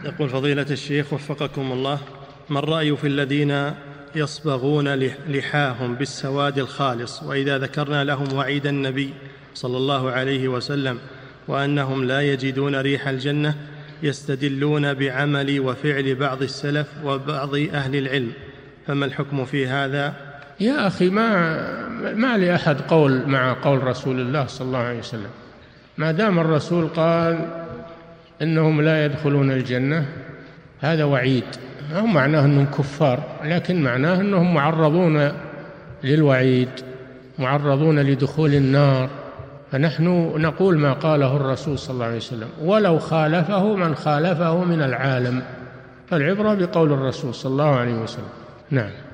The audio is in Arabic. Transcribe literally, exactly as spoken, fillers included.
يقول فضيلة الشيخ وفقكم الله: ما الرأي في الذين يصبغون لحاهم بالسواد الخالص، وإذا ذكرنا لهم وعيد النبي صلى الله عليه وسلم وأنهم لا يجدون ريح الجنة يستدلون بعمل وفعل بعض السلف وبعض أهل العلم، فما الحكم في هذا؟ يا أخي، ما, ما لأحد قول مع قول رسول الله صلى الله عليه وسلم. ما دام الرسول قال إنهم لا يدخلون الجنة هذا وعيد، ما معناه أنهم كفار، لكن معناه أنهم معرضون للوعيد، معرضون لدخول النار. فنحن نقول ما قاله الرسول صلى الله عليه وسلم، ولو خالفه من خالفه من العالم، فالعبرة بقول الرسول صلى الله عليه وسلم. نعم.